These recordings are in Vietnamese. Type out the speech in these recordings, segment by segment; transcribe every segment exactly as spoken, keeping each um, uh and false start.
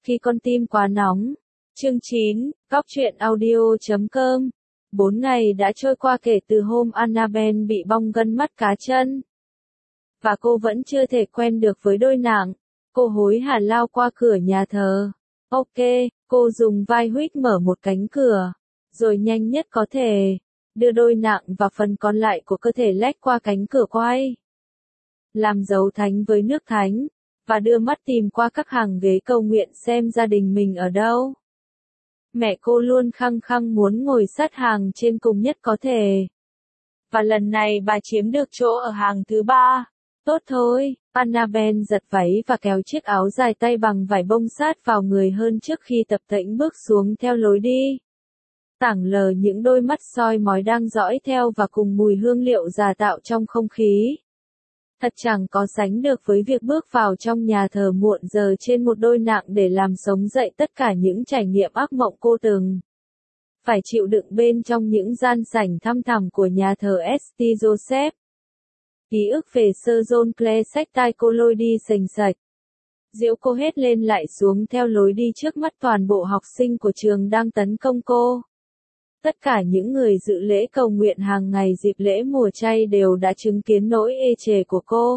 Khi con tim quá nóng. Chương chín, Cóc truyện audio chấm com. Bốn ngày đã trôi qua kể từ hôm Annabelle bị bong gân mắt cá chân. Và cô vẫn chưa thể quen được với đôi nạng. Cô hối hả lao qua cửa nhà thờ. Ok, cô dùng vai huých mở một cánh cửa. Rồi nhanh nhất có thể. Đưa đôi nạng và phần còn lại của cơ thể lách qua cánh cửa quay. Làm dấu thánh với nước thánh. Và đưa mắt tìm qua các hàng ghế cầu nguyện xem gia đình mình ở đâu. Mẹ cô luôn khăng khăng muốn ngồi sát hàng trên cùng nhất có thể. Và lần này bà chiếm được chỗ ở hàng thứ ba. Tốt thôi, Annabelle giật váy và kéo chiếc áo dài tay bằng vải bông sát vào người hơn trước khi tập tễnh bước xuống theo lối đi. Tảng lờ những đôi mắt soi mói đang dõi theo và cùng mùi hương liệu già tạo trong không khí. Thật chẳng có sánh được với việc bước vào trong nhà thờ muộn giờ trên một đôi nạng để làm sống dậy tất cả những trải nghiệm ác mộng cô từng phải chịu đựng bên trong những gian sảnh thăm thẳm của nhà thờ Saint Joseph. Ký ức về Sir John Clare xách tai cô lôi đi sành sạch. Diễu cô hết lên lại xuống theo lối đi trước mắt toàn bộ học sinh của trường đang tấn công cô. Tất cả những người dự lễ cầu nguyện hàng ngày dịp lễ mùa chay đều đã chứng kiến nỗi ê chề của cô.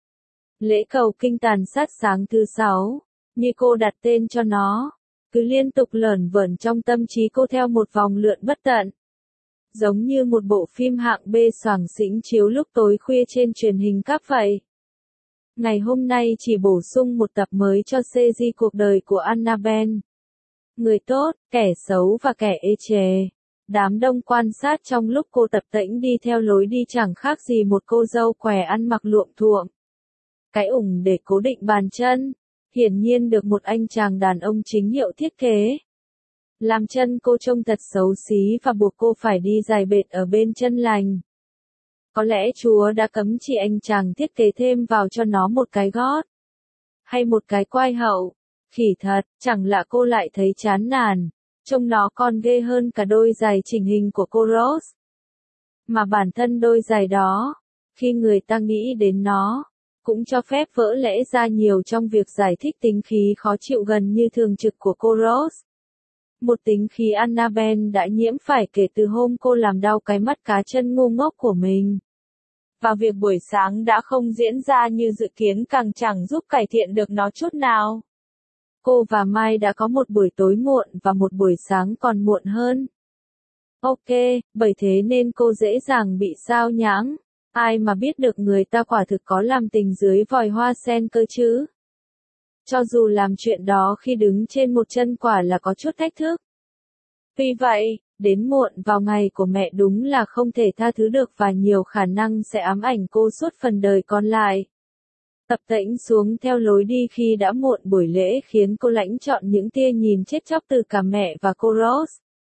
Lễ cầu kinh tàn sát sáng thứ sáu, như cô đặt tên cho nó, cứ liên tục lởn vởn trong tâm trí cô theo một vòng lượn bất tận. Giống như một bộ phim hạng B xoàng xĩnh chiếu lúc tối khuya trên truyền hình cáp vậy. Ngày hôm nay chỉ bổ sung một tập mới cho series cuộc đời của Annabelle. Người tốt, kẻ xấu và kẻ ê chề. Đám đông quan sát trong lúc cô tập tễnh đi theo lối đi chẳng khác gì một cô dâu què ăn mặc luộm thuộm. Cái ủng để cố định bàn chân, hiển nhiên được một anh chàng đàn ông chính hiệu thiết kế. Làm chân cô trông thật xấu xí và buộc cô phải đi giày bệt ở bên chân lành. Có lẽ Chúa đã cấm chỉ anh chàng thiết kế thêm vào cho nó một cái gót. Hay một cái quai hậu. Khỉ thật, chẳng lạ cô lại thấy chán nản. Trông nó còn ghê hơn cả đôi giày chỉnh hình của cô Rose. Mà bản thân đôi giày đó, khi người ta nghĩ đến nó, cũng cho phép vỡ lẽ ra nhiều trong việc giải thích tính khí khó chịu gần như thường trực của cô Rose. Một tính khí Annabelle đã nhiễm phải kể từ hôm cô làm đau cái mắt cá chân ngu ngốc của mình. Và việc buổi sáng đã không diễn ra như dự kiến càng chẳng giúp cải thiện được nó chút nào. Cô và Mai đã có một buổi tối muộn và một buổi sáng còn muộn hơn. Ok, bởi thế nên cô dễ dàng bị sao nhãng. Ai mà biết được người ta quả thực có làm tình dưới vòi hoa sen cơ chứ. Cho dù làm chuyện đó khi đứng trên một chân quả là có chút thách thức. Vì vậy, đến muộn vào ngày của mẹ đúng là không thể tha thứ được và nhiều khả năng sẽ ám ảnh cô suốt phần đời còn lại. Tập tễnh xuống theo lối đi khi đã muộn buổi lễ khiến cô lãnh chọn những tia nhìn chết chóc từ cả mẹ và cô Rose.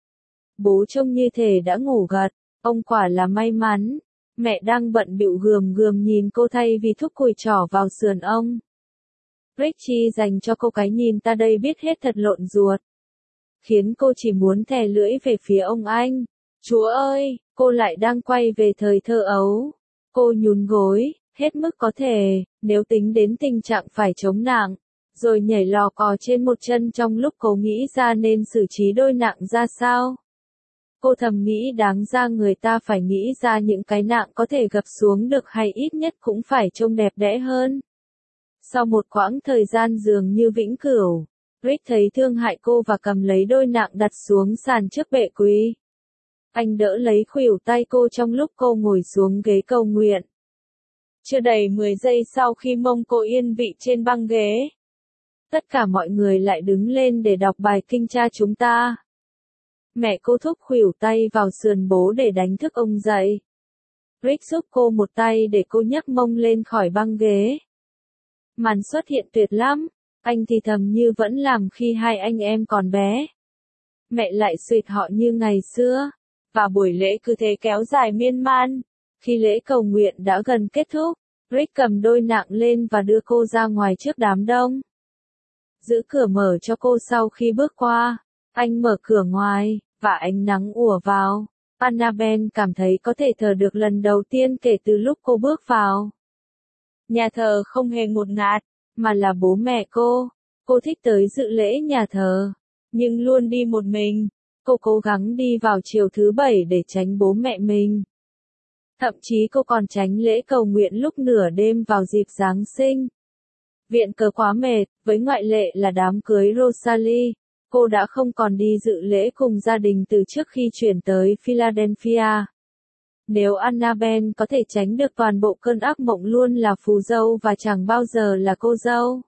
Bố trông như thể đã ngủ gật, ông quả là may mắn. Mẹ đang bận bịu gườm gườm nhìn cô thay vì thúc cùi trỏ vào sườn ông. Richie dành cho cô cái nhìn ta đây biết hết thật lộn ruột. Khiến cô chỉ muốn thè lưỡi về phía ông anh. Chúa ơi, cô lại đang quay về thời thơ ấu. Cô nhún gối, hết mức có thể, nếu tính đến tình trạng phải chống nạng, rồi nhảy lò cò trên một chân trong lúc cô nghĩ ra nên xử trí đôi nạng ra sao. Cô thầm nghĩ đáng ra người ta phải nghĩ ra những cái nạng có thể gập xuống được hay ít nhất cũng phải trông đẹp đẽ hơn. Sau một quãng thời gian dường như vĩnh cửu, Rick thấy thương hại cô và cầm lấy đôi nạng đặt xuống sàn trước bệ quý. Anh đỡ lấy khuỷu tay cô trong lúc cô ngồi xuống ghế cầu nguyện. Chưa đầy mười giây sau khi mông cô yên vị trên băng ghế, tất cả mọi người lại đứng lên để đọc bài kinh cha chúng ta. Mẹ cô thúc khuỷu tay vào sườn bố để đánh thức ông dậy. Rick giúp cô một tay để cô nhấc mông lên khỏi băng ghế. Màn xuất hiện tuyệt lắm, anh thì thầm như vẫn làm khi hai anh em còn bé. Mẹ lại suýt họ như ngày xưa, và buổi lễ cứ thế kéo dài miên man. Khi lễ cầu nguyện đã gần kết thúc, Rick cầm đôi nạng lên và đưa cô ra ngoài trước đám đông. Giữ cửa mở cho cô sau khi bước qua. Anh mở cửa ngoài, và ánh nắng ùa vào. Annabelle cảm thấy có thể thở được lần đầu tiên kể từ lúc cô bước vào. Nhà thờ không hề ngột ngạt, mà là bố mẹ cô. Cô thích tới dự lễ nhà thờ, nhưng luôn đi một mình. Cô cố gắng đi vào chiều thứ bảy để tránh bố mẹ mình. Thậm chí cô còn tránh lễ cầu nguyện lúc nửa đêm vào dịp Giáng sinh. Viện cớ quá mệt, với ngoại lệ là đám cưới Rosalie, cô đã không còn đi dự lễ cùng gia đình từ trước khi chuyển tới Philadelphia. Nếu Annabelle có thể tránh được toàn bộ cơn ác mộng luôn là phù dâu và chẳng bao giờ là cô dâu,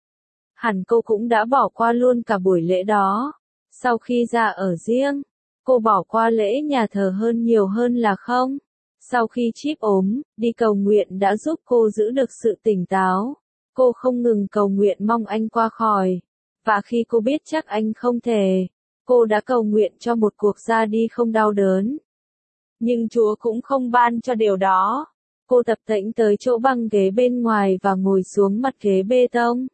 hẳn cô cũng đã bỏ qua luôn cả buổi lễ đó. Sau khi ra ở riêng, cô bỏ qua lễ nhà thờ hơn nhiều hơn là không. Sau khi Chip ốm, đi cầu nguyện đã giúp cô giữ được sự tỉnh táo. Cô không ngừng cầu nguyện mong anh qua khỏi. Và khi cô biết chắc anh không thể, cô đã cầu nguyện cho một cuộc ra đi không đau đớn. Nhưng Chúa cũng không ban cho điều đó. Cô tập tễnh tới chỗ băng ghế bên ngoài và ngồi xuống mặt ghế bê tông.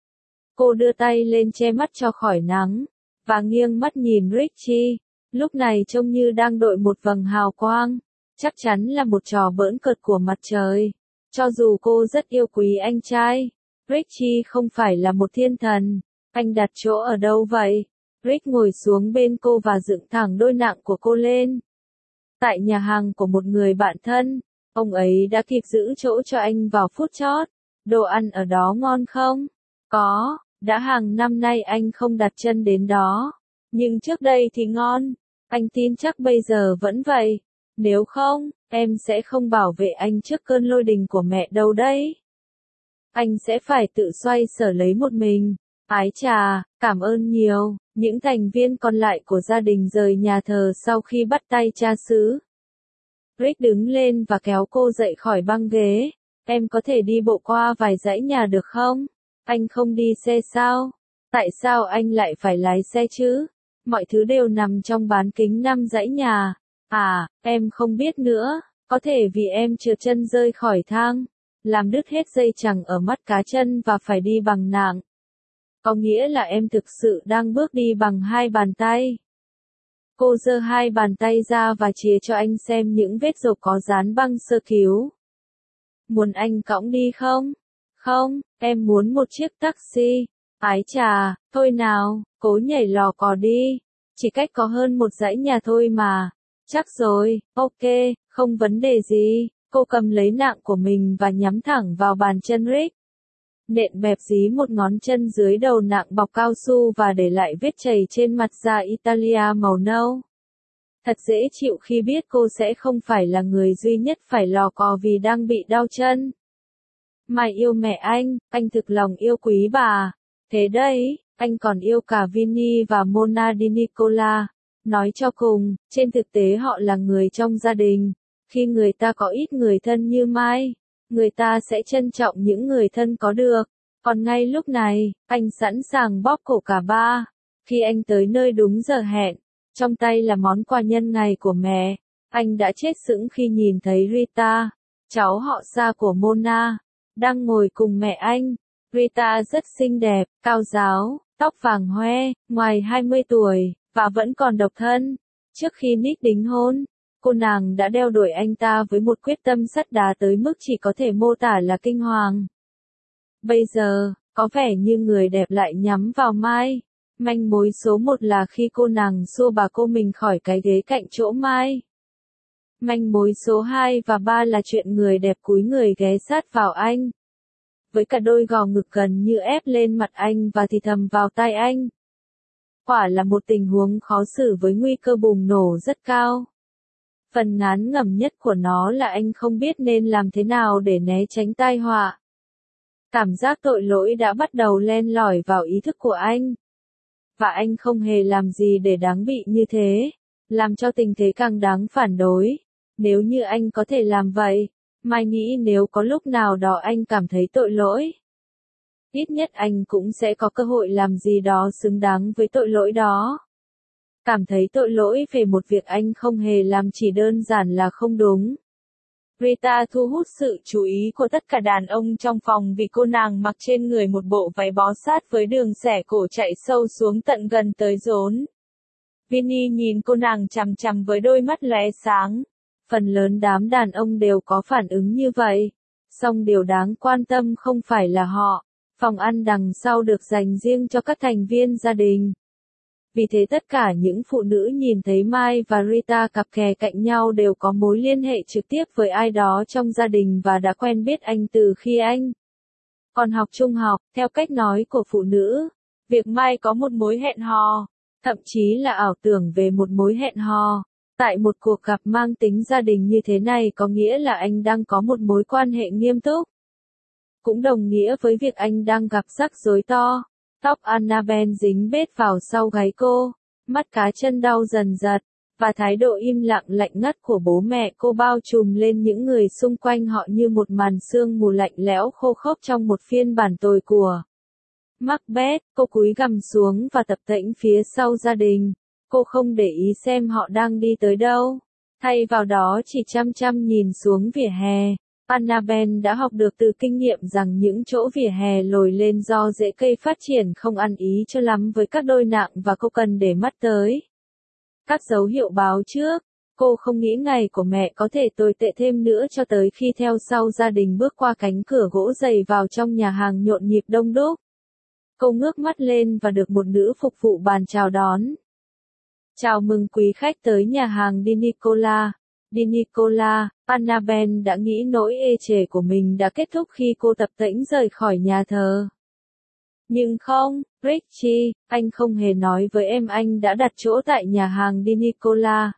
Cô đưa tay lên che mắt cho khỏi nắng, và nghiêng mắt nhìn Richie, lúc này trông như đang đội một vầng hào quang, chắc chắn là một trò bỡn cợt của mặt trời. Cho dù cô rất yêu quý anh trai, Richie không phải là một thiên thần. Anh đặt chỗ ở đâu vậy? Rick ngồi xuống bên cô và dựng thẳng đôi nặng của cô lên. Tại nhà hàng của một người bạn thân, ông ấy đã kịp giữ chỗ cho anh vào phút chót. Đồ ăn ở đó ngon không? Có, đã hàng năm nay anh không đặt chân đến đó. Nhưng trước đây thì ngon. Anh tin chắc bây giờ vẫn vậy. Nếu không, em sẽ không bảo vệ anh trước cơn lôi đình của mẹ đâu đấy. Anh sẽ phải tự xoay sở lấy một mình. Ái chà, cảm ơn nhiều. Những thành viên còn lại của gia đình rời nhà thờ sau khi bắt tay cha xứ. Rick đứng lên và kéo cô dậy khỏi băng ghế. Em có thể đi bộ qua vài dãy nhà được không? Anh không đi xe sao? Tại sao anh lại phải lái xe chứ? Mọi thứ đều nằm trong bán kính năm dãy nhà. À, em không biết nữa. Có thể vì em trượt chân rơi khỏi thang, làm đứt hết dây chằng ở mắt cá chân và phải đi bằng nạng. Có nghĩa là em thực sự đang bước đi bằng hai bàn tay. Cô giơ hai bàn tay ra và chìa cho anh xem những vết rộp có dán băng sơ cứu. Muốn anh cõng đi không? Không, em muốn một chiếc taxi. Ái chà, thôi nào, cố nhảy lò cò đi. Chỉ cách có hơn một dãy nhà thôi mà. Chắc rồi, ok, không vấn đề gì. Cô cầm lấy nạng của mình và nhắm thẳng vào bàn chân Rick. Nện bẹp dí một ngón chân dưới đầu nạng bọc cao su và để lại vết chảy trên mặt da Italia màu nâu. Thật dễ chịu khi biết cô sẽ không phải là người duy nhất phải lò cò vì đang bị đau chân. Mai yêu mẹ anh, anh thực lòng yêu quý bà. Thế đấy, anh còn yêu cả Vinny và Mona Di Nicola. Nói cho cùng, trên thực tế họ là người trong gia đình. Khi người ta có ít người thân như Mai, người ta sẽ trân trọng những người thân có được. Còn ngay lúc này, anh sẵn sàng bóp cổ cả ba. Khi anh tới nơi đúng giờ hẹn, trong tay là món quà nhân ngày của mẹ, anh đã chết sững khi nhìn thấy Rita, cháu họ xa của Mona, đang ngồi cùng mẹ anh. Rita rất xinh đẹp, cao ráo, tóc vàng hoe, ngoài hai mươi tuổi, và vẫn còn độc thân. Trước khi Nick đính hôn, cô nàng đã đeo đuổi anh ta với một quyết tâm sắt đá tới mức chỉ có thể mô tả là kinh hoàng. Bây giờ, có vẻ như người đẹp lại nhắm vào Mai. Manh mối số một là khi cô nàng xua bà cô mình khỏi cái ghế cạnh chỗ Mai. Manh mối số hai và ba là chuyện người đẹp cúi người ghé sát vào anh, với cả đôi gò ngực gần như ép lên mặt anh và thì thầm vào tai anh. Quả là một tình huống khó xử với nguy cơ bùng nổ rất cao. Phần ngán ngẩm nhất của nó là anh không biết nên làm thế nào để né tránh tai họa. Cảm giác tội lỗi đã bắt đầu len lỏi vào ý thức của anh. Và anh không hề làm gì để đáng bị như thế, làm cho tình thế càng đáng phản đối. Nếu như anh có thể làm vậy, Mai nghĩ nếu có lúc nào đó anh cảm thấy tội lỗi, ít nhất anh cũng sẽ có cơ hội làm gì đó xứng đáng với tội lỗi đó. Cảm thấy tội lỗi về một việc anh không hề làm chỉ đơn giản là không đúng. Rita thu hút sự chú ý của tất cả đàn ông trong phòng vì cô nàng mặc trên người một bộ váy bó sát với đường xẻ cổ chạy sâu xuống tận gần tới rốn. Vinny nhìn cô nàng chằm chằm với đôi mắt lóe sáng. Phần lớn đám đàn ông đều có phản ứng như vậy. Song điều đáng quan tâm không phải là họ. Phòng ăn đằng sau được dành riêng cho các thành viên gia đình. Vì thế tất cả những phụ nữ nhìn thấy Mai và Rita cặp kè cạnh nhau đều có mối liên hệ trực tiếp với ai đó trong gia đình và đã quen biết anh từ khi anh còn học trung học. Theo cách nói của phụ nữ, việc Mai có một mối hẹn hò, thậm chí là ảo tưởng về một mối hẹn hò, tại một cuộc gặp mang tính gia đình như thế này có nghĩa là anh đang có một mối quan hệ nghiêm túc. Cũng đồng nghĩa với việc anh đang gặp rắc rối to. Tóc Annabelle dính bết vào sau gáy cô, mắt cá chân đau dần dật, và thái độ im lặng lạnh ngắt của bố mẹ cô bao trùm lên những người xung quanh họ như một màn sương mù lạnh lẽo khô khốc trong một phiên bản tồi của Macbeth. Cô cúi gằm xuống và tập tễnh phía sau gia đình. Cô không để ý xem họ đang đi tới đâu. Thay vào đó chỉ chăm chăm nhìn xuống vỉa hè. Annabelle đã học được từ kinh nghiệm rằng những chỗ vỉa hè lồi lên do rễ cây phát triển không ăn ý cho lắm với các đôi nặng và cô cần để mắt tới các dấu hiệu báo trước. Cô không nghĩ ngày của mẹ có thể tồi tệ thêm nữa cho tới khi theo sau gia đình bước qua cánh cửa gỗ dày vào trong nhà hàng nhộn nhịp đông đúc. Cô ngước mắt lên và được một nữ phục vụ bàn chào đón. Chào mừng quý khách tới nhà hàng Di Nicola. Di Nicola, Annabelle đã nghĩ nỗi ê chề của mình đã kết thúc khi cô tập tễnh rời khỏi nhà thờ. Nhưng không, Richie, anh không hề nói với em anh đã đặt chỗ tại nhà hàng Di Nicola.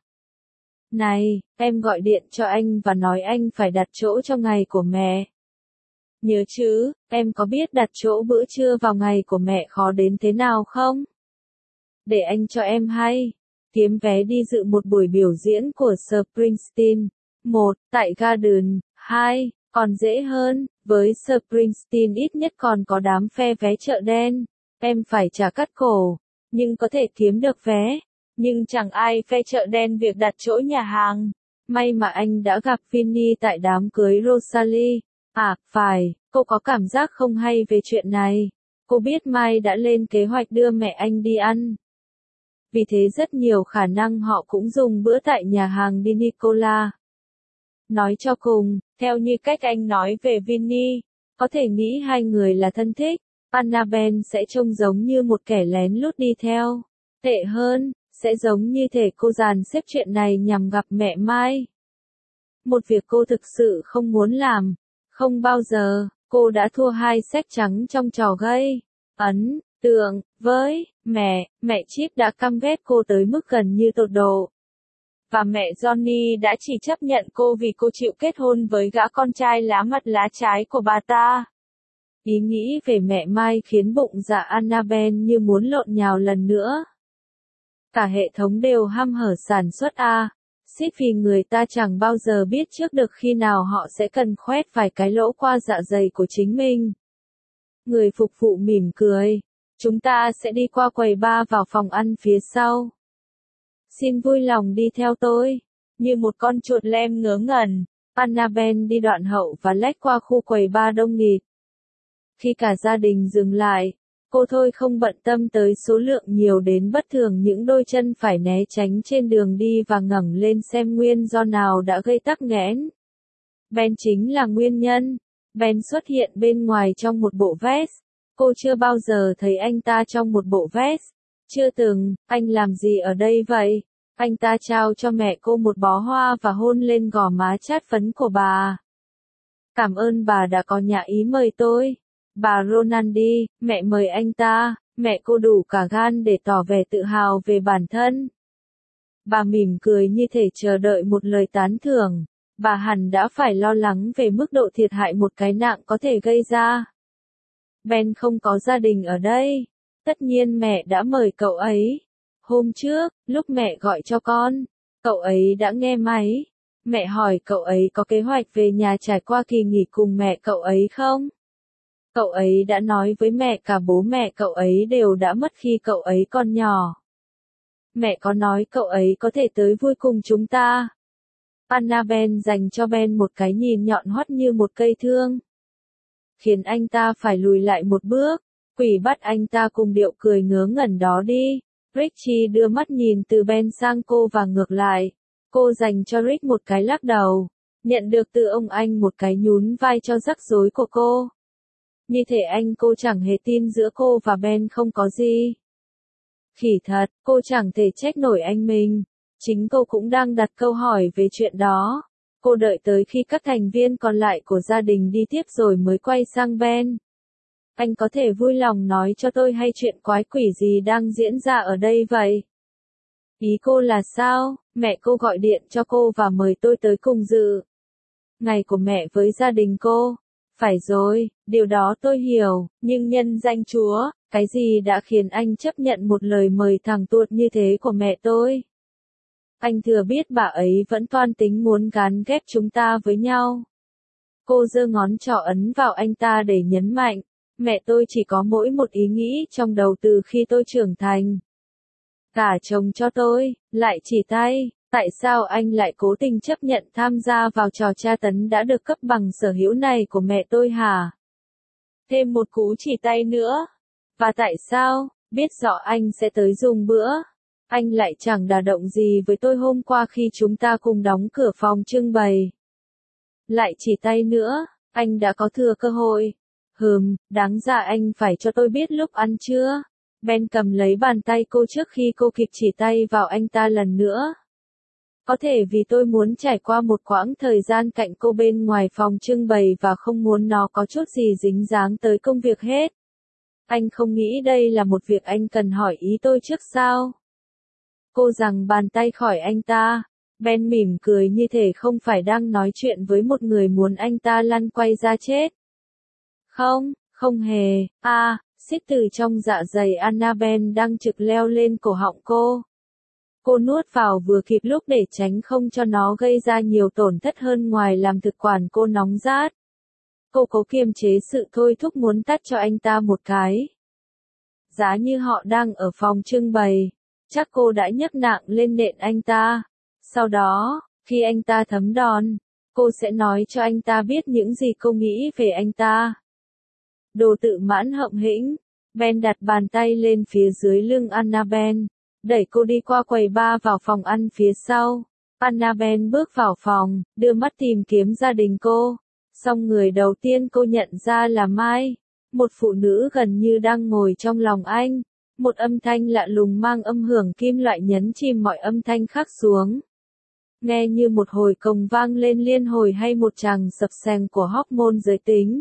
Này, em gọi điện cho anh và nói anh phải đặt chỗ cho ngày của mẹ. Nhớ chứ, em có biết đặt chỗ bữa trưa vào ngày của mẹ khó đến thế nào không? Để anh cho em hay. Kiếm vé đi dự một buổi biểu diễn của Springsteen. một. Tại Garden. hai. Còn dễ hơn, với Springsteen ít nhất còn có đám phe vé chợ đen. Em phải trả cắt cổ, nhưng có thể kiếm được vé. Nhưng chẳng ai phe chợ đen việc đặt chỗ nhà hàng. May mà anh đã gặp Vinny tại đám cưới Rosalie. À, phải, cô có cảm giác không hay về chuyện này. Cô biết Mai đã lên kế hoạch đưa mẹ anh đi ăn. Vì thế rất nhiều khả năng họ cũng dùng bữa tại nhà hàng Di Nicola. Nói cho cùng, theo như cách anh nói về Vinny, có thể nghĩ hai người là thân thích, Annabelle sẽ trông giống như một kẻ lén lút đi theo. Tệ hơn, sẽ giống như thể cô dàn xếp chuyện này nhằm gặp mẹ Mai. Một việc cô thực sự không muốn làm. Không bao giờ, cô đã thua hai séc trắng trong trò gây ấn tượng với mẹ. Mẹ Chip đã căm ghét cô tới mức gần như tột độ. Và mẹ Johnny đã chỉ chấp nhận cô vì cô chịu kết hôn với gã con trai lá mặt lá trái của bà ta. Ý nghĩ về mẹ Mai khiến bụng dạ Annabelle như muốn lộn nhào lần nữa. Cả hệ thống đều hăm hở sản xuất a. Xít vì người ta chẳng bao giờ biết trước được khi nào họ sẽ cần khoét vài cái lỗ qua dạ dày của chính mình. Người phục vụ mỉm cười. Chúng ta sẽ đi qua quầy bar vào phòng ăn phía sau. Xin vui lòng đi theo tôi. Như một con chuột lem ngớ ngẩn, Annabelle đi đoạn hậu và lách qua khu quầy bar đông nghịt. Khi cả gia đình dừng lại, cô thôi không bận tâm tới số lượng nhiều đến bất thường những đôi chân phải né tránh trên đường đi và ngẩng lên xem nguyên do nào đã gây tắc nghẽn. Ben chính là nguyên nhân. Ben xuất hiện bên ngoài trong một bộ vest. Cô chưa bao giờ thấy anh ta trong một bộ vest. Chưa từng. Anh làm gì ở đây vậy? Anh ta trao cho mẹ cô một bó hoa và hôn lên gò má chát phấn của bà. Cảm ơn bà đã có nhã ý mời tôi. Bà Ronaldi, mẹ mời anh ta. Mẹ cô đủ cả gan để tỏ vẻ tự hào về bản thân. Bà mỉm cười như thể chờ đợi một lời tán thưởng. Bà hẳn đã phải lo lắng về mức độ thiệt hại một cái nặng có thể gây ra. Ben không có gia đình ở đây. Tất nhiên mẹ đã mời cậu ấy. Hôm trước, lúc mẹ gọi cho con, cậu ấy đã nghe máy. Mẹ hỏi cậu ấy có kế hoạch về nhà trải qua kỳ nghỉ cùng mẹ cậu ấy không? Cậu ấy đã nói với mẹ cả bố mẹ cậu ấy đều đã mất khi cậu ấy còn nhỏ. Mẹ có nói cậu ấy có thể tới vui cùng chúng ta. Annabelle dành cho Ben một cái nhìn nhọn hoắt như một cây thương, khiến anh ta phải lùi lại một bước. Quỷ bắt anh ta cùng điệu cười ngớ ngẩn đó đi. Richie đưa mắt nhìn từ Ben sang cô và ngược lại. Cô dành cho Rick một cái lắc đầu, nhận được từ ông anh một cái nhún vai cho rắc rối của cô. như thể anh cô chẳng hề tin giữa cô và Ben không có gì. Khỉ thật, cô chẳng thể trách nổi anh mình. Chính cô cũng đang đặt câu hỏi về chuyện đó. Cô đợi tới khi các thành viên còn lại của gia đình đi tiếp rồi mới quay sang Ben. Anh có thể vui lòng nói cho tôi hay chuyện quái quỷ gì đang diễn ra ở đây vậy? Ý cô là sao? Mẹ cô gọi điện cho cô và mời tôi tới cùng dự ngày của mẹ với gia đình cô. Phải rồi, điều đó tôi hiểu, nhưng nhân danh Chúa, cái gì đã khiến anh chấp nhận một lời mời thẳng tuột như thế của mẹ tôi? Anh thừa biết bà ấy vẫn toan tính muốn gán ghép chúng ta với nhau. Cô giơ ngón trỏ ấn vào anh ta để nhấn mạnh, mẹ tôi chỉ có mỗi một ý nghĩ trong đầu từ khi tôi trưởng thành. Gả chồng cho tôi, lại chỉ tay, tại sao anh lại cố tình chấp nhận tham gia vào trò tra tấn đã được cấp bằng sở hữu này của mẹ tôi hả? Thêm một cú chỉ tay nữa. Và tại sao, biết rõ anh sẽ tới dùng bữa, anh lại chẳng đả động gì với tôi hôm qua khi chúng ta cùng đóng cửa phòng trưng bày? Lại chỉ tay nữa, anh đã có thừa cơ hội. Hừm, đáng ra anh phải cho tôi biết lúc ăn trưa. Ben cầm lấy bàn tay cô trước khi cô kịp chỉ tay vào anh ta lần nữa. Có thể vì tôi muốn trải qua một quãng thời gian cạnh cô bên ngoài phòng trưng bày và không muốn nó có chút gì dính dáng tới công việc hết. Anh không nghĩ đây là một việc anh cần hỏi ý tôi trước sao? Cô giằng bàn tay khỏi anh ta. Ben mỉm cười như thể không phải đang nói chuyện với một người muốn anh ta lăn quay ra chết. Không, không hề, a, à, xích từ trong dạ dày Annabelle đang trực leo lên cổ họng cô. Cô nuốt vào vừa kịp lúc để tránh không cho nó gây ra nhiều tổn thất hơn ngoài làm thực quản cô nóng rát. Cô cố kiềm chế sự thôi thúc muốn tát cho anh ta một cái. Giá như họ đang ở phòng trưng bày, chắc cô đã nhấc nặng lên nện anh ta. Sau đó, khi anh ta thấm đòn, cô sẽ nói cho anh ta biết những gì cô nghĩ về anh ta. Đồ tự mãn hậm hĩnh, Ben đặt bàn tay lên phía dưới lưng Annabelle, đẩy cô đi qua quầy bar vào phòng ăn phía sau. Annabelle bước vào phòng, đưa mắt tìm kiếm gia đình cô. Song người đầu tiên cô nhận ra là Mai, một phụ nữ gần như đang ngồi trong lòng anh. Một âm thanh lạ lùng mang âm hưởng kim loại nhấn chìm mọi âm thanh khác xuống. Nghe như một hồi cồng vang lên liên hồi hay một tràng sập sèn của hormone giới tính.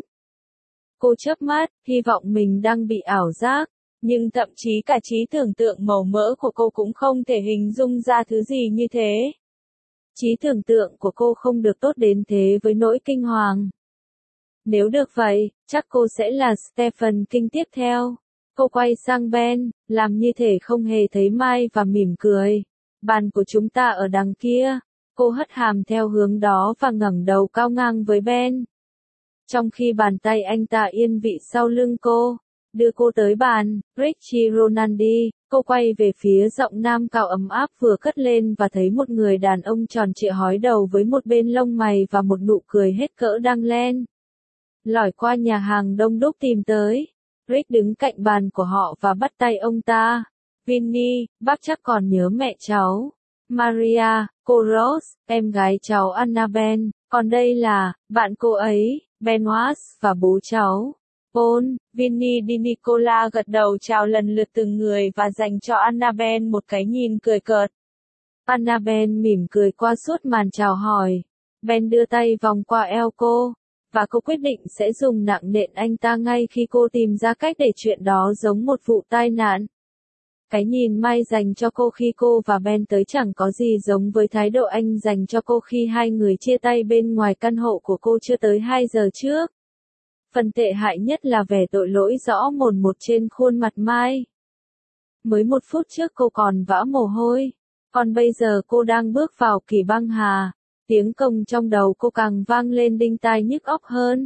Cô chớp mắt, hy vọng mình đang bị ảo giác, nhưng thậm chí cả trí tưởng tượng màu mỡ của cô cũng không thể hình dung ra thứ gì như thế. Trí tưởng tượng của cô không được tốt đến thế với nỗi kinh hoàng. Nếu được vậy, chắc cô sẽ là Stephen King tiếp theo. Cô quay sang Ben, làm như thể không hề thấy Mai và mỉm cười. Bàn của chúng ta ở đằng kia. Cô hất hàm theo hướng đó và ngẩng đầu cao ngang với Ben. Trong khi bàn tay anh ta yên vị sau lưng cô, đưa cô tới bàn, Richie Ronaldi, cô quay về phía giọng nam cao ấm áp vừa cất lên và thấy một người đàn ông tròn trịa hói đầu với một bên lông mày và một nụ cười hết cỡ đang len lỏi qua nhà hàng đông đúc tìm tới. Rick đứng cạnh bàn của họ và bắt tay ông ta. Vinny, bác chắc còn nhớ mẹ cháu. Maria, cô Rose, em gái cháu Annabelle, còn đây là, bạn cô ấy, Benoit, và bố cháu, Paul. Vinny Di Nicola gật đầu chào lần lượt từng người và dành cho Annabelle một cái nhìn cười cợt. Annabelle mỉm cười qua suốt màn chào hỏi. Ben đưa tay vòng qua eo cô, và cô quyết định sẽ dùng nặng nện anh ta ngay khi cô tìm ra cách để chuyện đó giống một vụ tai nạn. Cái nhìn Mai dành cho cô khi cô và Ben tới chẳng có gì giống với thái độ anh dành cho cô khi hai người chia tay bên ngoài căn hộ của cô chưa tới hai giờ trước. Phần tệ hại nhất là vẻ tội lỗi rõ mồn một trên khuôn mặt Mai. Mới một phút trước cô còn vã mồ hôi, còn bây giờ cô đang bước vào kỳ băng hà. Tiếng cồng trong đầu cô càng vang lên đinh tai nhức óc hơn.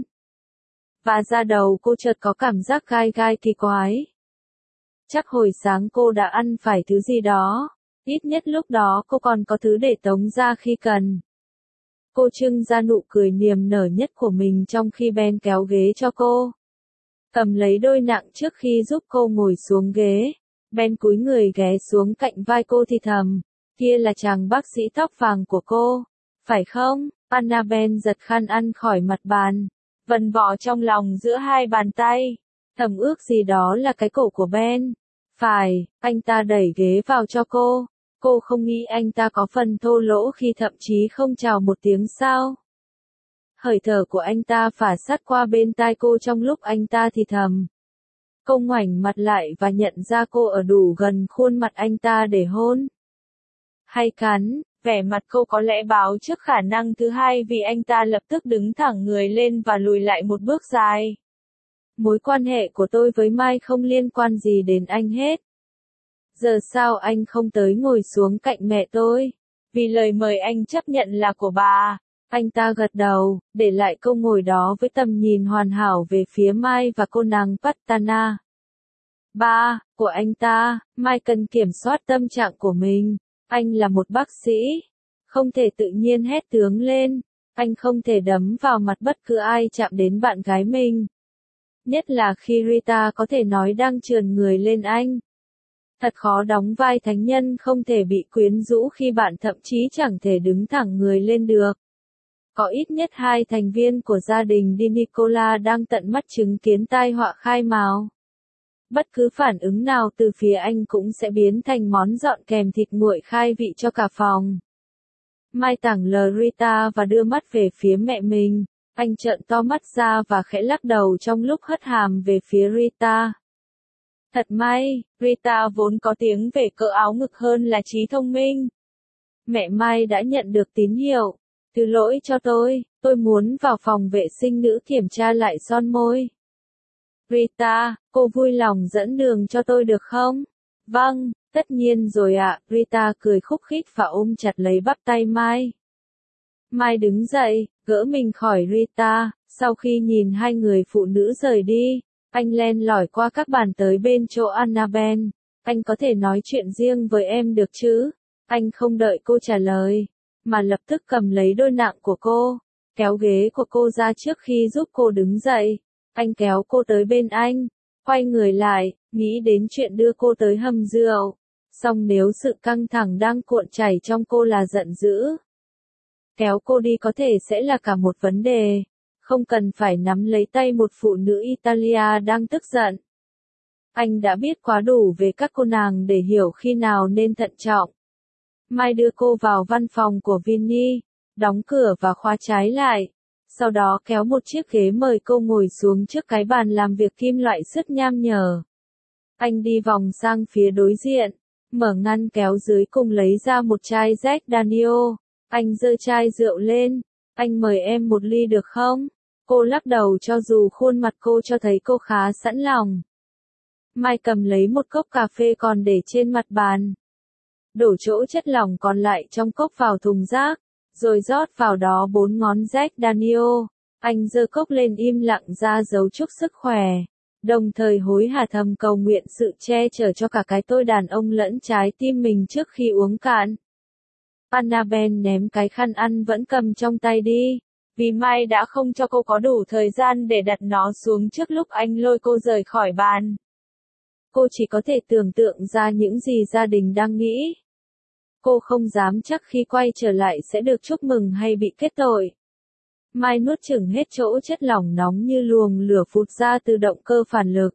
Và da đầu cô chợt có cảm giác gai gai kỳ quái. Chắc hồi sáng cô đã ăn phải thứ gì đó, ít nhất lúc đó cô còn có thứ để tống ra khi cần. Cô trưng ra nụ cười niềm nở nhất của mình trong khi Ben kéo ghế cho cô. Cầm lấy đôi nặng trước khi giúp cô ngồi xuống ghế. Ben cúi người ghé xuống cạnh vai cô thì thầm, kia là chàng bác sĩ tóc vàng của cô, phải không? Annabelle giật khăn ăn khỏi mặt bàn. vần vò trong lòng giữa hai bàn tay. Thầm ước gì đó là cái cổ của Ben. Phải, anh ta đẩy ghế vào cho cô. Cô không nghĩ anh ta có phần thô lỗ khi thậm chí không chào một tiếng sao. Hơi thở của anh ta phả sát qua bên tai cô trong lúc anh ta thì thầm. Cô ngoảnh mặt lại và nhận ra cô ở đủ gần khuôn mặt anh ta để hôn. Hay cắn, vẻ mặt cô có lẽ báo trước khả năng thứ hai vì anh ta lập tức đứng thẳng người lên và lùi lại một bước dài. Mối quan hệ của tôi với Mai không liên quan gì đến anh hết. Giờ sao anh không tới ngồi xuống cạnh mẹ tôi? Vì lời mời anh chấp nhận là của bà. Anh ta gật đầu, để lại câu ngồi đó với tầm nhìn hoàn hảo về phía Mai và cô nàng Patana. Ba, của anh ta, Mai cần kiểm soát tâm trạng của mình. Anh là một bác sĩ. Không thể tự nhiên hét tướng lên. Anh không thể đấm vào mặt bất cứ ai chạm đến bạn gái mình. Nhất là khi Rita có thể nói đang trườn người lên anh. Thật khó đóng vai thánh nhân không thể bị quyến rũ khi bạn thậm chí chẳng thể đứng thẳng người lên được. Có ít nhất hai thành viên của gia đình Di Nicola đang tận mắt chứng kiến tai họa khai mào. Bất cứ phản ứng nào từ phía anh cũng sẽ biến thành món dọn kèm thịt nguội khai vị cho cả phòng. Mai tảng lờ Rita và đưa mắt về phía mẹ mình. Anh trợn to mắt ra và khẽ lắc đầu trong lúc hất hàm về phía Rita. Thật may, Rita vốn có tiếng về cỡ áo ngực hơn là trí thông minh. Mẹ Mai đã nhận được tín hiệu. Thứ lỗi cho tôi, tôi muốn vào phòng vệ sinh nữ kiểm tra lại son môi. Rita, cô vui lòng dẫn đường cho tôi được không? Vâng, tất nhiên rồi ạ, Rita cười khúc khích và ôm chặt lấy bắp tay Mai. Mai đứng dậy, gỡ mình khỏi Rita, sau khi nhìn hai người phụ nữ rời đi, anh len lỏi qua các bàn tới bên chỗ Annabelle. Anh có thể nói chuyện riêng với em được chứ? Anh không đợi cô trả lời, mà lập tức cầm lấy đôi nạng của cô, kéo ghế của cô ra trước khi giúp cô đứng dậy. Anh kéo cô tới bên anh, quay người lại, nghĩ đến chuyện đưa cô tới hầm rượu. Song nếu sự căng thẳng đang cuộn chảy trong cô là giận dữ, kéo cô đi có thể sẽ là cả một vấn đề. Không cần phải nắm lấy tay một phụ nữ Italia đang tức giận. Anh đã biết quá đủ về các cô nàng để hiểu khi nào nên thận trọng. Mai đưa cô vào văn phòng của Vinny, đóng cửa và khóa trái lại. Sau đó kéo một chiếc ghế mời cô ngồi xuống trước cái bàn làm việc kim loại sứt nham nhở. Anh đi vòng sang phía đối diện, mở ngăn kéo dưới cùng lấy ra một chai Jack Daniel. Anh giơ chai rượu lên. Anh mời em một ly được không? Cô lắc đầu cho dù khuôn mặt cô cho thấy cô khá sẵn lòng. Mai cầm lấy một cốc cà phê còn để trên mặt bàn. Đổ chỗ chất lỏng còn lại trong cốc vào thùng rác, rồi rót vào đó bốn ngón Jack Daniel. Anh giơ cốc lên im lặng ra dấu chúc sức khỏe, đồng thời hối hả thầm cầu nguyện sự che chở cho cả cái tôi đàn ông lẫn trái tim mình trước khi uống cạn. Annabelle ném cái khăn ăn vẫn cầm trong tay đi, vì Mai đã không cho cô có đủ thời gian để đặt nó xuống trước lúc anh lôi cô rời khỏi bàn. Cô chỉ có thể tưởng tượng ra những gì gia đình đang nghĩ. Cô không dám chắc khi quay trở lại sẽ được chúc mừng hay bị kết tội. Mai nuốt chửng hết chỗ chất lỏng nóng như luồng lửa phụt ra từ động cơ phản lực.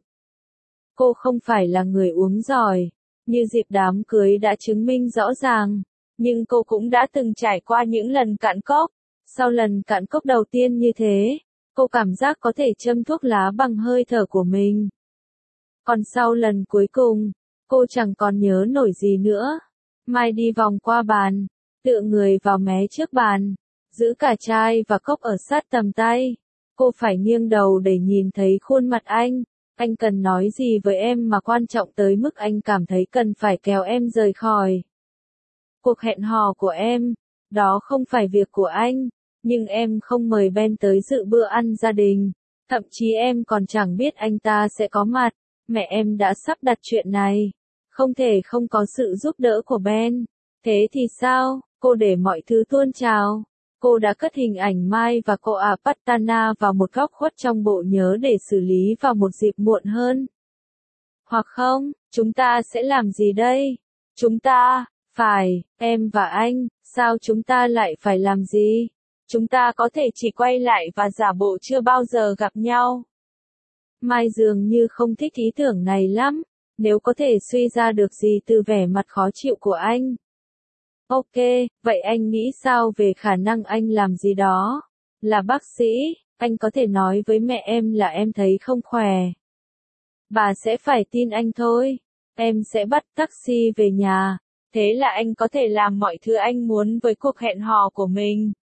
Cô không phải là người uống giỏi, như dịp đám cưới đã chứng minh rõ ràng, nhưng cô cũng đã từng trải qua những lần cạn cốc. Sau lần cạn cốc đầu tiên như thế, cô cảm giác có thể châm thuốc lá bằng hơi thở của mình. Còn sau lần cuối cùng, cô chẳng còn nhớ nổi gì nữa. Mai đi vòng qua bàn, tựa người vào mé trước bàn, giữ cả chai và cốc ở sát tầm tay. Cô phải nghiêng đầu để nhìn thấy khuôn mặt anh. Anh cần nói gì với em mà quan trọng tới mức anh cảm thấy cần phải kéo em rời khỏi cuộc hẹn hò của em. Đó không phải việc của anh, nhưng em không mời Ben tới dự bữa ăn gia đình. Thậm chí em còn chẳng biết anh ta sẽ có mặt. Mẹ em đã sắp đặt chuyện này. Không thể không có sự giúp đỡ của Ben. Thế thì sao? Cô để mọi thứ tuôn trào. Cô đã cất hình ảnh Mai và cô ả Patana vào một góc khuất trong bộ nhớ để xử lý vào một dịp muộn hơn. Hoặc không, chúng ta sẽ làm gì đây? Chúng ta, phải, em và anh, sao chúng ta lại phải làm gì? Chúng ta có thể chỉ quay lại và giả bộ chưa bao giờ gặp nhau. Mai dường như không thích ý tưởng này lắm, nếu có thể suy ra được gì từ vẻ mặt khó chịu của anh. Ok, vậy anh nghĩ sao về khả năng anh làm gì đó? Là bác sĩ, anh có thể nói với mẹ em là em thấy không khỏe. Bà sẽ phải tin anh thôi. Em sẽ bắt taxi về nhà. Thế là anh có thể làm mọi thứ anh muốn với cuộc hẹn hò của mình.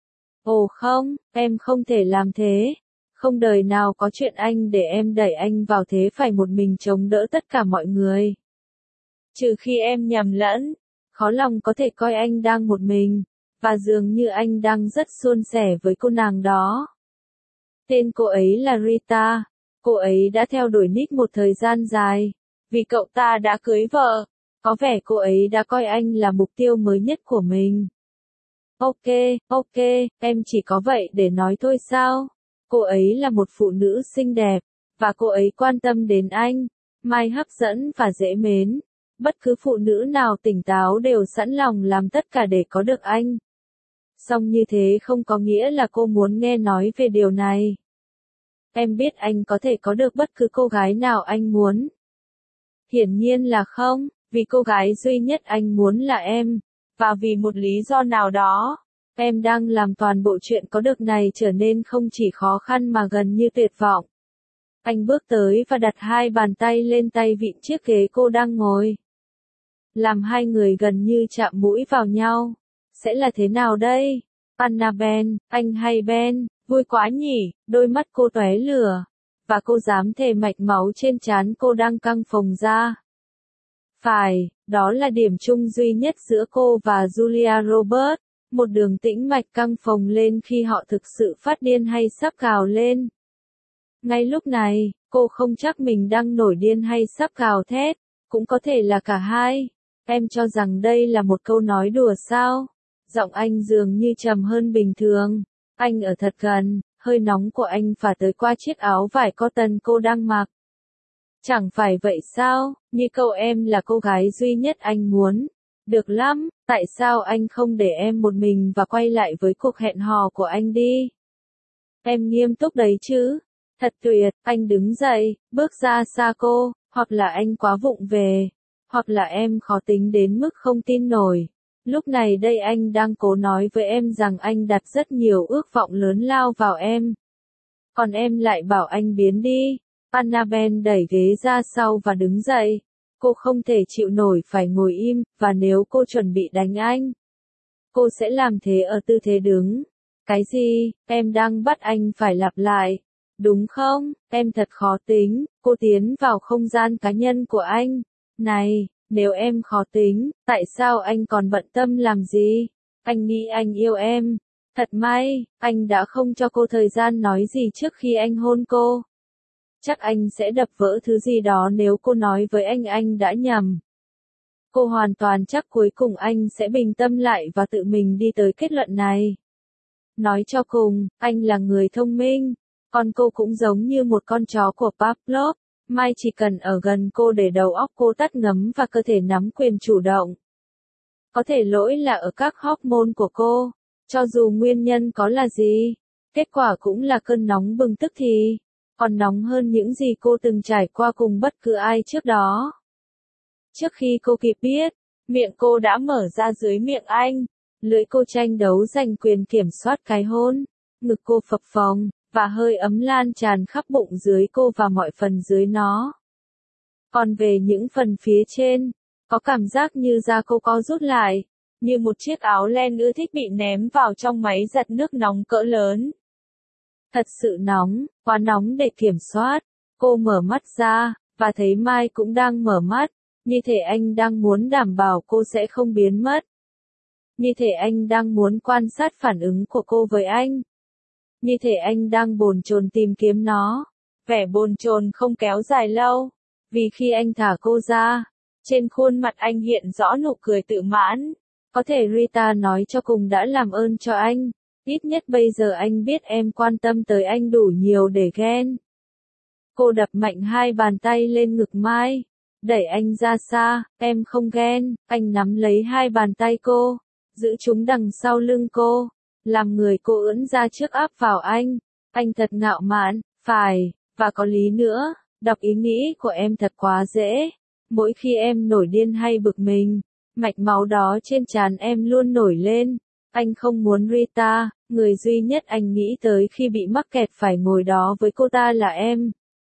Ồ không, em không thể làm thế. Không đời nào có chuyện anh để em đẩy anh vào thế phải một mình chống đỡ tất cả mọi người. Trừ khi em nhầm lẫn, khó lòng có thể coi anh đang một mình, và dường như anh đang rất suôn sẻ với cô nàng đó. Tên cô ấy là Rita, cô ấy đã theo đuổi Nick một thời gian dài, vì cậu ta đã cưới vợ, có vẻ cô ấy đã coi anh là mục tiêu mới nhất của mình. Ok, ok, em chỉ có vậy để nói thôi sao? Cô ấy là một phụ nữ xinh đẹp, và cô ấy quan tâm đến anh, Mai hấp dẫn và dễ mến. Bất cứ phụ nữ nào tỉnh táo đều sẵn lòng làm tất cả để có được anh. Song như thế không có nghĩa là cô muốn nghe nói về điều này. Em biết anh có thể có được bất cứ cô gái nào anh muốn. Hiển nhiên là không, vì cô gái duy nhất anh muốn là em, và vì một lý do nào đó, em đang làm toàn bộ chuyện có được này trở nên không chỉ khó khăn mà gần như tuyệt vọng. Anh bước tới và đặt hai bàn tay lên tay vịn chiếc ghế cô đang ngồi. Làm hai người gần như chạm mũi vào nhau. Sẽ là thế nào đây? Annabelle, anh hay Ben, vui quá nhỉ, đôi mắt cô tóe lửa. Và cô dám thề mạch máu trên trán cô đang căng phồng ra. Phải, đó là điểm chung duy nhất giữa cô và Julia Roberts, một đường tĩnh mạch căng phồng lên khi họ thực sự phát điên hay sắp gào lên. Ngay lúc này, cô không chắc mình đang nổi điên hay sắp gào thét, cũng có thể là cả hai. Em cho rằng đây là một câu nói đùa sao? Giọng anh dường như trầm hơn bình thường. Anh ở thật gần, hơi nóng của anh phả tới qua chiếc áo vải cotton cô đang mặc. Chẳng phải vậy sao, như câu em là cô gái duy nhất anh muốn. Được lắm, tại sao anh không để em một mình và quay lại với cuộc hẹn hò của anh đi? Em nghiêm túc đấy chứ? Thật tuyệt, anh đứng dậy, bước ra xa cô, hoặc là anh quá vụng về, hoặc là em khó tính đến mức không tin nổi. Lúc này đây anh đang cố nói với em rằng anh đặt rất nhiều ước vọng lớn lao vào em. Còn em lại bảo anh biến đi. Annabelle đẩy ghế ra sau và đứng dậy. Cô không thể chịu nổi phải ngồi im, và nếu cô chuẩn bị đánh anh, cô sẽ làm thế ở tư thế đứng. Cái gì, em đang bắt anh phải lặp lại, đúng không? Em thật khó tính. Cô tiến vào không gian cá nhân của anh. Này, nếu em khó tính, tại sao anh còn bận tâm làm gì? Anh nghĩ anh yêu em. Thật may, anh đã không cho cô thời gian nói gì trước khi anh hôn cô. Chắc anh sẽ đập vỡ thứ gì đó nếu cô nói với anh anh đã nhầm. Cô hoàn toàn chắc cuối cùng anh sẽ bình tâm lại và tự mình đi tới kết luận này. Nói cho cùng, anh là người thông minh, còn cô cũng giống như một con chó của Pavlov. Mai chỉ cần ở gần cô để đầu óc cô tắt ngấm và cơ thể nắm quyền chủ động. Có thể lỗi là ở các hormone của cô, cho dù nguyên nhân có là gì, kết quả cũng là cơn nóng bừng tức thì, còn nóng hơn những gì cô từng trải qua cùng bất cứ ai trước đó. Trước khi cô kịp biết, miệng cô đã mở ra dưới miệng anh, lưỡi cô tranh đấu giành quyền kiểm soát cái hôn, ngực cô phập phồng, và hơi ấm lan tràn khắp bụng dưới cô và mọi phần dưới nó. Còn về những phần phía trên, có cảm giác như da cô co rút lại, như một chiếc áo len ưa thích bị ném vào trong máy giặt nước nóng cỡ lớn. Thật sự nóng, quá nóng để kiểm soát. Cô mở mắt ra, và thấy Mai cũng đang mở mắt, như thể anh đang muốn đảm bảo cô sẽ không biến mất. Như thể anh đang muốn quan sát phản ứng của cô với anh. Như thể anh đang bồn chồn tìm kiếm nó. Vẻ bồn chồn không kéo dài lâu, vì khi anh thả cô ra, trên khuôn mặt anh hiện rõ nụ cười tự mãn. Có thể Rita nói cho cùng đã làm ơn cho anh, ít nhất bây giờ anh biết em quan tâm tới anh đủ nhiều để ghen. Cô đập mạnh hai bàn tay lên ngực Mai, đẩy anh ra xa. Em không ghen. Anh nắm lấy hai bàn tay cô, giữ chúng đằng sau lưng cô. Làm người cô ưỡn ra trước áp vào anh. Anh thật ngạo mạn, phải, và có lý nữa, đọc ý nghĩ của em thật quá dễ. Mỗi khi em nổi điên hay bực mình, mạch máu đó trên trán em luôn nổi lên. Anh không muốn Rita, người duy nhất anh nghĩ tới khi bị mắc kẹt phải ngồi đó với cô ta là em.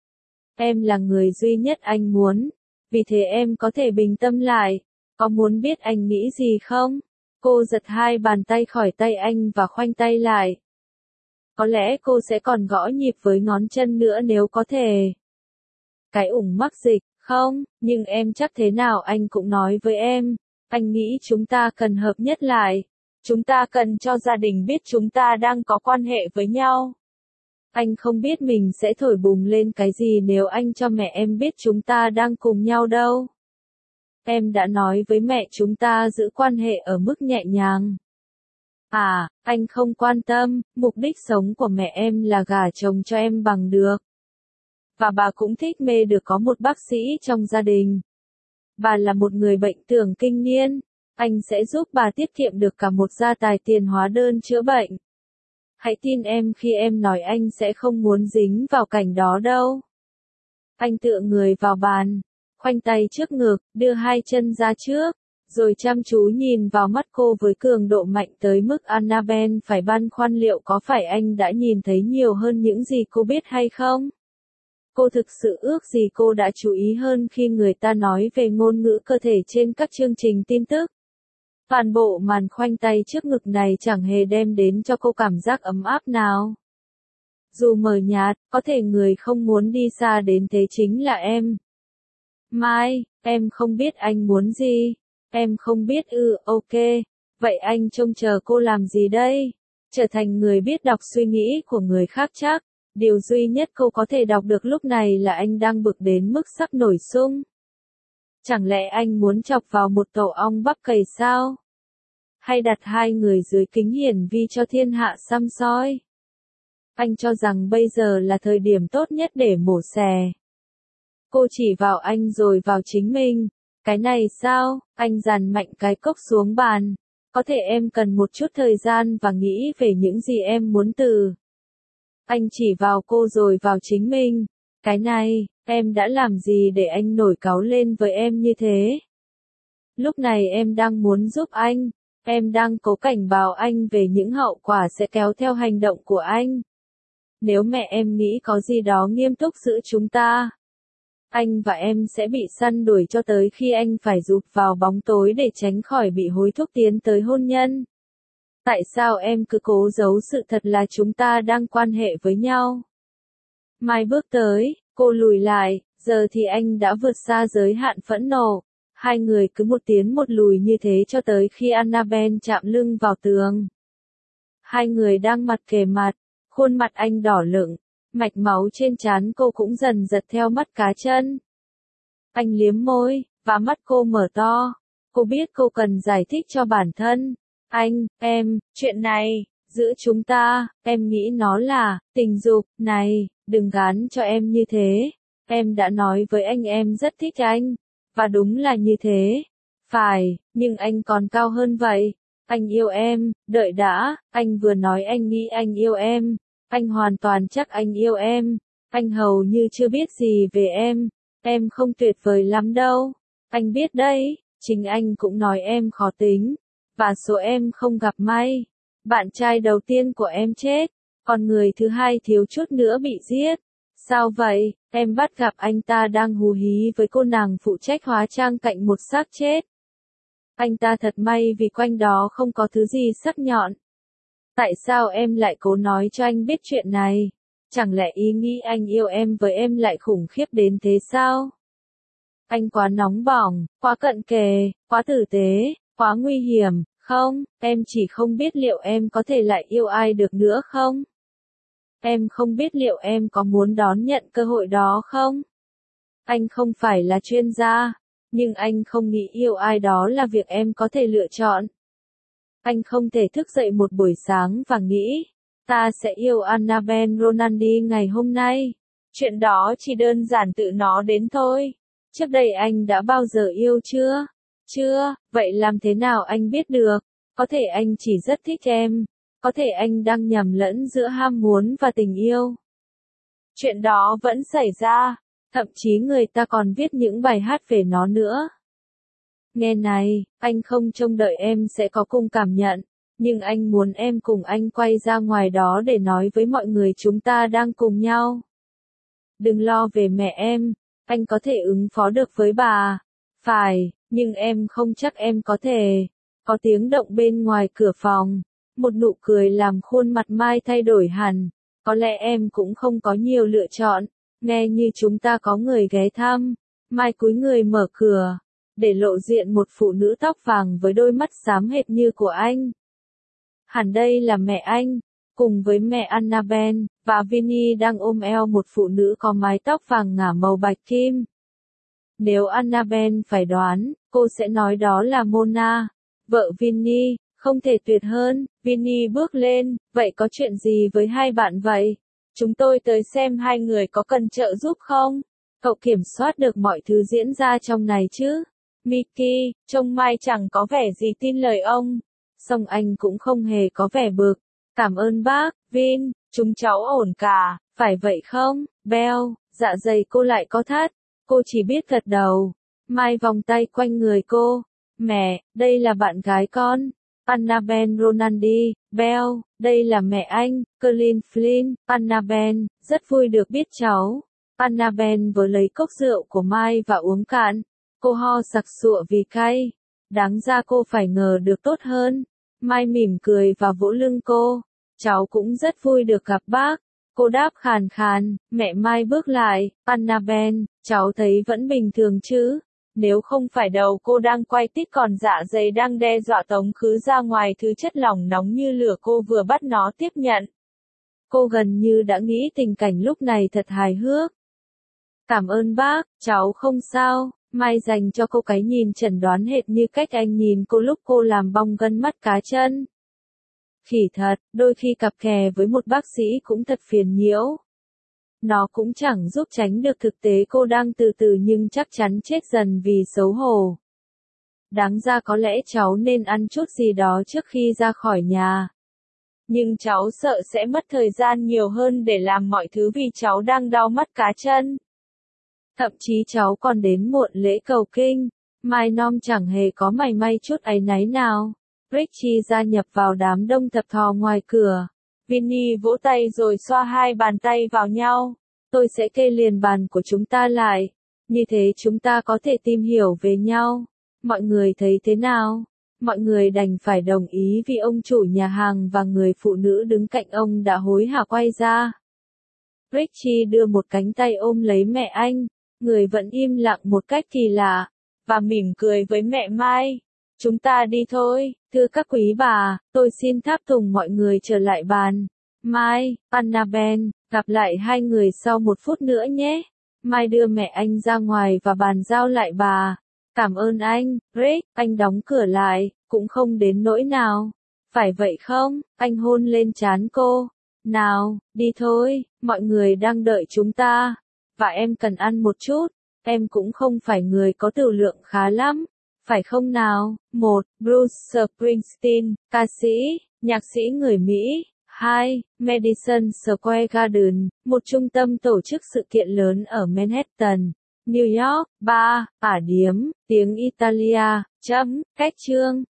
Em là người duy nhất anh muốn, vì thế em có thể bình tâm lại. Có muốn biết anh nghĩ gì không? Cô giật hai bàn tay khỏi tay anh và khoanh tay lại. Có lẽ cô sẽ còn gõ nhịp với ngón chân nữa nếu có thể. Cái ủng mắc dịch, không, nhưng em chắc thế nào anh cũng nói với em. Anh nghĩ chúng ta cần hợp nhất lại. Chúng ta cần cho gia đình biết chúng ta đang có quan hệ với nhau. Anh không biết mình sẽ thổi bùng lên cái gì nếu anh cho mẹ em biết chúng ta đang cùng nhau đâu. Em đã nói với mẹ chúng ta giữ quan hệ ở mức nhẹ nhàng. À, anh không quan tâm, mục đích sống của mẹ em là gả chồng cho em bằng được. Và bà cũng thích mê được có một bác sĩ trong gia đình. Bà là một người bệnh tưởng kinh niên. Anh sẽ giúp bà tiết kiệm được cả một gia tài tiền hóa đơn chữa bệnh. Hãy tin em khi em nói anh sẽ không muốn dính vào cảnh đó đâu. Anh tựa người vào bàn, khoanh tay trước ngực, đưa hai chân ra trước, rồi chăm chú nhìn vào mắt cô với cường độ mạnh tới mức Annabelle phải băn khoăn liệu có phải anh đã nhìn thấy nhiều hơn những gì cô biết hay không. Cô thực sự ước gì cô đã chú ý hơn khi người ta nói về ngôn ngữ cơ thể trên các chương trình tin tức. Toàn bộ màn khoanh tay trước ngực này chẳng hề đem đến cho cô cảm giác ấm áp nào. Dù mờ nhạt, có thể người không muốn đi xa đến thế chính là em. Mai, em không biết anh muốn gì. Em không biết ư, ok. Vậy anh trông chờ cô làm gì đây? Trở thành người biết đọc suy nghĩ của người khác chắc. Điều duy nhất cô có thể đọc được lúc này là anh đang bực đến mức sắp nổi sung. Chẳng lẽ anh muốn chọc vào một tổ ong bắp cày sao? Hay đặt hai người dưới kính hiển vi cho thiên hạ săm soi? Anh cho rằng bây giờ là thời điểm tốt nhất để mổ xẻ. Cô chỉ vào anh rồi vào chính mình. Cái này sao? Anh dàn mạnh cái cốc xuống bàn. Có thể em cần một chút thời gian và nghĩ về những gì em muốn từ. Anh chỉ vào cô rồi vào chính mình. Cái này, em đã làm gì để anh nổi cáu lên với em như thế? Lúc này em đang muốn giúp anh. Em đang cố cảnh báo anh về những hậu quả sẽ kéo theo hành động của anh. Nếu mẹ em nghĩ có gì đó nghiêm túc giữa chúng ta, anh và em sẽ bị săn đuổi cho tới khi anh phải rụt vào bóng tối để tránh khỏi bị hối thúc tiến tới hôn nhân. Tại sao em cứ cố giấu sự thật là chúng ta đang quan hệ với nhau? Mai bước tới, cô lùi lại, giờ thì anh đã vượt xa giới hạn phẫn nộ. Hai người cứ một tiến một lùi như thế cho tới khi Annabelle chạm lưng vào tường. Hai người đang mặt kề mặt, khuôn mặt anh đỏ lựng, mạch máu trên trán cô cũng dần giật theo mắt cá chân. Anh liếm môi, và mắt cô mở to. Cô biết cô cần giải thích cho bản thân. Anh, em, chuyện này, giữa chúng ta, em nghĩ nó là, tình dục, này, đừng gán cho em như thế. Em đã nói với anh em rất thích anh. Và đúng là như thế. Phải, nhưng anh còn cao hơn vậy. Anh yêu em, đợi đã, anh vừa nói anh nghĩ anh yêu em. Anh hoàn toàn chắc anh yêu em. Anh hầu như chưa biết gì về em. Em không tuyệt vời lắm đâu. Anh biết đấy, chính anh cũng nói em khó tính. Và số em không gặp may. Bạn trai đầu tiên của em chết. Còn người thứ hai thiếu chút nữa bị giết. Sao vậy? Em bắt gặp anh ta đang hú hí với cô nàng phụ trách hóa trang cạnh một xác chết. Anh ta thật may vì quanh đó không có thứ gì sắc nhọn. Tại sao em lại cố nói cho anh biết chuyện này? Chẳng lẽ ý nghĩ anh yêu em với em lại khủng khiếp đến thế sao? Anh quá nóng bỏng, quá cận kề, quá tử tế, quá nguy hiểm, không? Em chỉ không biết liệu em có thể lại yêu ai được nữa không? Em không biết liệu em có muốn đón nhận cơ hội đó không? Anh không phải là chuyên gia, nhưng anh không nghĩ yêu ai đó là việc em có thể lựa chọn. Anh không thể thức dậy một buổi sáng và nghĩ, ta sẽ yêu Annabelle Ronaldi ngày hôm nay. Chuyện đó chỉ đơn giản tự nó đến thôi. Trước đây anh đã bao giờ yêu chưa? Chưa, vậy làm thế nào anh biết được? Có thể anh chỉ rất thích em. Có thể anh đang nhầm lẫn giữa ham muốn và tình yêu. Chuyện đó vẫn xảy ra, thậm chí người ta còn viết những bài hát về nó nữa. Nghe này, anh không trông đợi em sẽ có cùng cảm nhận, nhưng anh muốn em cùng anh quay ra ngoài đó để nói với mọi người chúng ta đang cùng nhau. Đừng lo về mẹ em, anh có thể ứng phó được với bà. Phải, nhưng em không chắc em có thể. Có tiếng động bên ngoài cửa phòng, một nụ cười làm khuôn mặt Mai thay đổi hẳn. Có lẽ em cũng không có nhiều lựa chọn, nghe như chúng ta có người ghé thăm. Mai cúi người mở cửa, để lộ diện một phụ nữ tóc vàng với đôi mắt xám hệt như của anh. Hẳn đây là mẹ anh, cùng với mẹ Annabelle, và Vinny đang ôm eo một phụ nữ có mái tóc vàng ngả màu bạch kim. Nếu Annabelle phải đoán, cô sẽ nói đó là Mona, vợ Vinny, không thể tuyệt hơn. Vinny bước lên, vậy có chuyện gì với hai bạn vậy? Chúng tôi tới xem hai người có cần trợ giúp không? Cậu kiểm soát được mọi thứ diễn ra trong này chứ? Mickey, trông Mai chẳng có vẻ gì tin lời ông. Song anh cũng không hề có vẻ bực. Cảm ơn bác, Vin, chúng cháu ổn cả, phải vậy không? Bell, dạ dày cô lại có thắt. Cô chỉ biết gật đầu. Mai vòng tay quanh người cô. Mẹ, đây là bạn gái con. Annabelle Ronaldi, Bell, đây là mẹ anh, Colin Flynn. Annabelle, rất vui được biết cháu. Annabelle vừa lấy cốc rượu của Mai và uống cạn. Cô ho sặc sụa vì cay. Đáng ra cô phải ngờ được tốt hơn. Mai mỉm cười và vỗ lưng cô. Cháu cũng rất vui được gặp bác. Cô đáp khàn khàn. Mẹ Mai bước lại. Annabelle, cháu thấy vẫn bình thường chứ? Nếu không phải đầu cô đang quay tít còn dạ dày đang đe dọa tống khứ ra ngoài thứ chất lỏng nóng như lửa cô vừa bắt nó tiếp nhận. Cô gần như đã nghĩ tình cảnh lúc này thật hài hước. Cảm ơn bác, cháu không sao. Mai dành cho cô cái nhìn chẩn đoán hệt như cách anh nhìn cô lúc cô làm bong gân mắt cá chân. Khỉ thật, đôi khi cặp kè với một bác sĩ cũng thật phiền nhiễu. Nó cũng chẳng giúp tránh được thực tế cô đang từ từ nhưng chắc chắn chết dần vì xấu hổ. Đáng ra có lẽ cháu nên ăn chút gì đó trước khi ra khỏi nhà. Nhưng cháu sợ sẽ mất thời gian nhiều hơn để làm mọi thứ vì cháu đang đau mắt cá chân. Thậm chí cháu còn đến muộn lễ cầu kinh. Mai Nom chẳng hề có mảy may chút áy náy nào. Richie gia nhập vào đám đông thập thò ngoài cửa. Vinny vỗ tay rồi xoa hai bàn tay vào nhau. Tôi sẽ kê liền bàn của chúng ta lại. Như thế chúng ta có thể tìm hiểu về nhau. Mọi người thấy thế nào? Mọi người đành phải đồng ý vì ông chủ nhà hàng và người phụ nữ đứng cạnh ông đã hối hả quay ra. Richie đưa một cánh tay ôm lấy mẹ anh. Người vẫn im lặng một cách kỳ lạ. Và mỉm cười với mẹ Mai. Chúng ta đi thôi, thưa các quý bà, tôi xin tháp tùng mọi người trở lại bàn. Mai, Annabelle, gặp lại hai người sau một phút nữa nhé. Mai đưa mẹ anh ra ngoài và bàn giao lại bà. Cảm ơn anh, Rick, anh đóng cửa lại, cũng không đến nỗi nào. Phải vậy không? Anh hôn lên trán cô. Nào, đi thôi, mọi người đang đợi chúng ta. Và em cần ăn một chút, em cũng không phải người có tiểu lượng khá lắm. Phải không nào? một. Bruce Springsteen, ca sĩ, nhạc sĩ người Mỹ. hai. Madison Square Garden, một trung tâm tổ chức sự kiện lớn ở Manhattan, New York. ba. Ả điếm, tiếng Italia, chấm, cách chương.